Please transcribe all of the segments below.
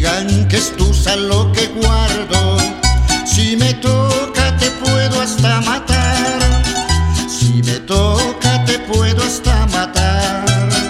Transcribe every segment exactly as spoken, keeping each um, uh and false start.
digan que es tusa lo que guardo. Si me toca te puedo hasta matar. Si me toca te puedo hasta matar.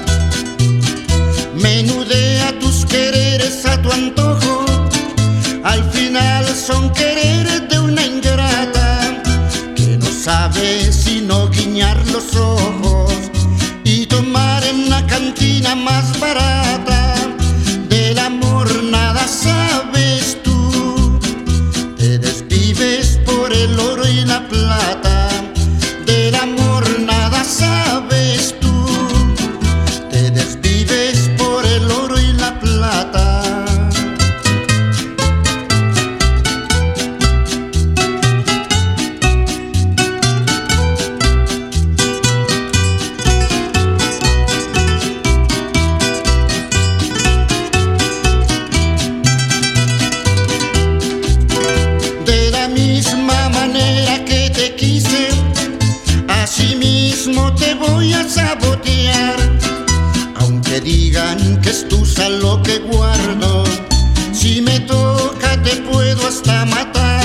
Menudea tus quereres a tu antojo. Al final son quereres de una ingrata que no sabe sino guiñar los ojos y tomar en la cantina más barata. Del amor nada sabes tú, te desvives por el oro y la plata. Del amor nada sabes tú, te desvives por el oro y la plata. Asimismo te voy a sabotear, aunque digan que es tusa lo que guardo. Si me toca te puedo hasta matar.